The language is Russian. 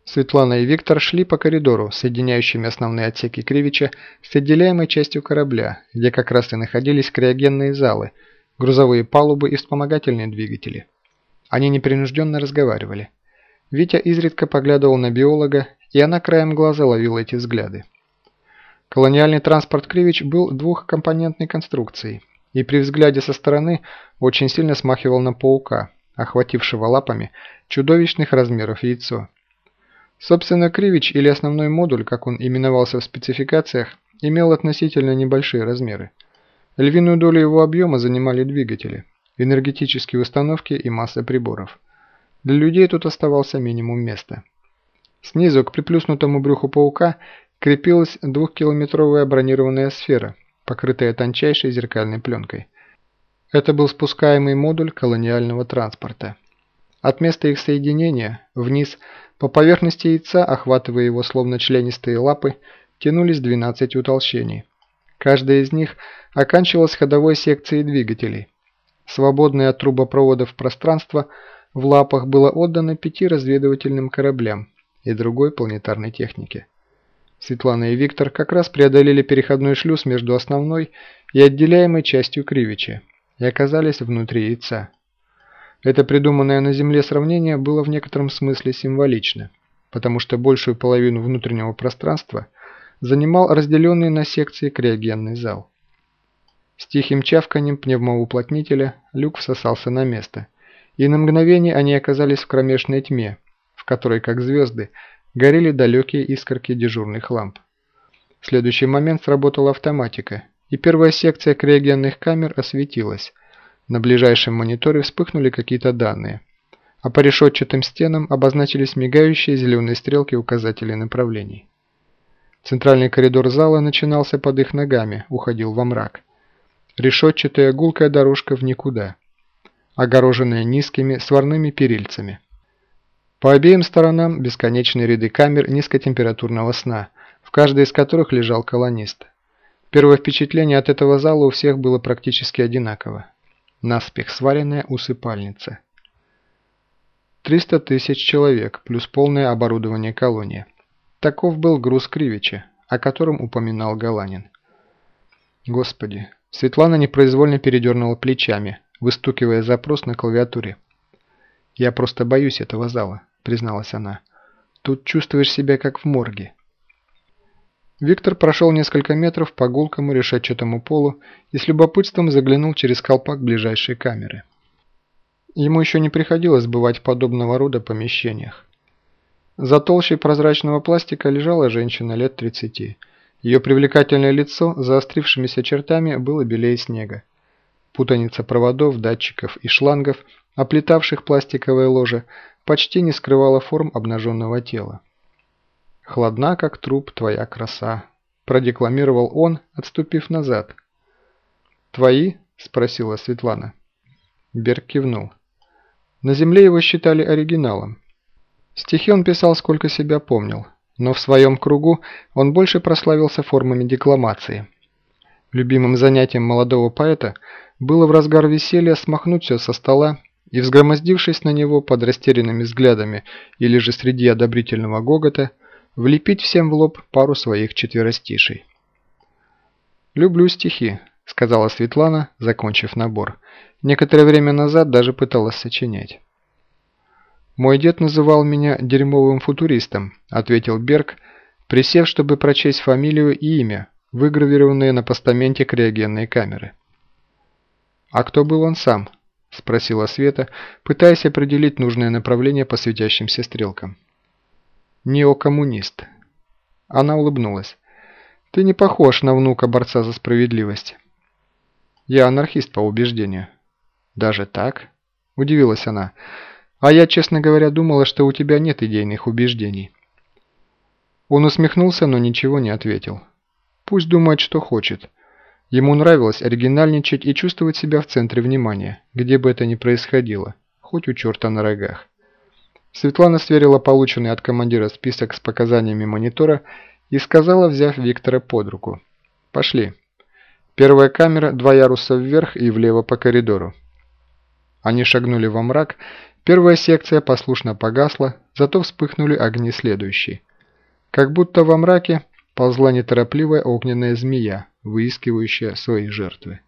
Светлана и Виктор шли по коридору, соединяющими основные отсеки Кривича с отделяемой частью корабля, где как раз и находились криогенные залы, грузовые палубы и вспомогательные двигатели. Они непринужденно разговаривали. Витя изредка поглядывал на биолога, и она краем глаза ловила эти взгляды. Колониальный транспорт Кривич был двухкомпонентной конструкцией, и при взгляде со стороны очень сильно смахивал на паука, охватившего лапами чудовищных размеров яйцо. Собственно, Кривич, или основной модуль, как он именовался в спецификациях, имел относительно небольшие размеры. Львиную долю его объема занимали двигатели, энергетические установки и масса приборов. Для людей тут оставался минимум места. Снизу к приплюснутому брюху паука крепилась 2-километровая бронированная сфера, покрытая тончайшей зеркальной пленкой. Это был спускаемый модуль колониального транспорта. От места их соединения вниз по поверхности яйца, охватывая его словно членистые лапы, тянулись 12 утолщений. Каждая из них оканчивалась ходовой секцией двигателей. Свободное от трубопроводов пространство в лапах было отдано 5 разведывательным кораблям и другой планетарной технике. Светлана и Виктор как раз преодолели переходной шлюз между основной и отделяемой частью Кривича и оказались внутри яйца. Это придуманное на Земле сравнение было в некотором смысле символично, потому что большую половину внутреннего пространства занимал разделенный на секции криогенный зал. С тихим чавканием пневмоуплотнителя люк всосался на место, и на мгновение они оказались в кромешной тьме, в которой, как звезды, горели далекие искорки дежурных ламп. В следующий момент сработала автоматика, и первая секция криогенных камер осветилась. На ближайшем мониторе вспыхнули какие-то данные, а по решетчатым стенам обозначились мигающие зеленые стрелки указателей направлений. Центральный коридор зала начинался под их ногами, уходил во мрак. Решетчатая гулкая дорожка в никуда, огороженная низкими сварными перильцами. По обеим сторонам бесконечные ряды камер низкотемпературного сна, в каждой из которых лежал колонист. Первое впечатление от этого зала у всех было практически одинаково. Наспех сваренная усыпальница. 300 тысяч человек плюс полное оборудование колонии. Таков был груз Кривича, о котором упоминал Галанин. Господи, Светлана непроизвольно передернула плечами, выстукивая запрос на клавиатуре. «Я просто боюсь этого зала», — призналась она. «Тут чувствуешь себя как в морге». Виктор прошел несколько метров по гулкому решетчатому полу и с любопытством заглянул через колпак ближайшей камеры. Ему еще не приходилось бывать в подобного рода помещениях. За толщей прозрачного пластика лежала женщина лет 30. Ее привлекательное лицо с заострившимися чертами было белее снега. Путаница проводов, датчиков и шлангов, оплетавших пластиковое ложе, почти не скрывала форм обнаженного тела. «Хладна, как труп, твоя краса», – продекламировал он, отступив назад. «Твои?» – спросила Светлана. Берг кивнул. На Земле его считали оригиналом. Стихи он писал, сколько себя помнил, но в своем кругу он больше прославился формами декламации. Любимым занятием молодого поэта было в разгар веселья смахнуть все со стола и, взгромоздившись на него под растерянными взглядами или же среди одобрительного гогота, влепить всем в лоб пару своих четверостишей. «Люблю стихи», — сказала Светлана, закончив набор. Некоторое время назад даже пыталась сочинять. «Мой дед называл меня дерьмовым футуристом», — ответил Берг, присев, чтобы прочесть фамилию и имя, выгравированные на постаменте криогенной камеры. «А кто был он сам?» — спросила Света, пытаясь определить нужное направление по светящимся стрелкам. «Неокоммунист». Она улыбнулась. «Ты не похож на внука борца за справедливость». «Я анархист по убеждению». «Даже так?» – удивилась она. «А я, честно говоря, думала, что у тебя нет идейных убеждений». Он усмехнулся, но ничего не ответил. Пусть думает, что хочет. Ему нравилось оригинальничать и чувствовать себя в центре внимания, где бы это ни происходило, хоть у черта на рогах. Светлана сверила полученный от командира список с показаниями монитора и сказала, взяв Виктора под руку: «Пошли. Первая камера, 2 яруса вверх и влево по коридору». Они шагнули во мрак, Первая секция послушно погасла, зато вспыхнули огни следующей. Как будто во мраке ползла неторопливая огненная змея, выискивающая свои жертвы.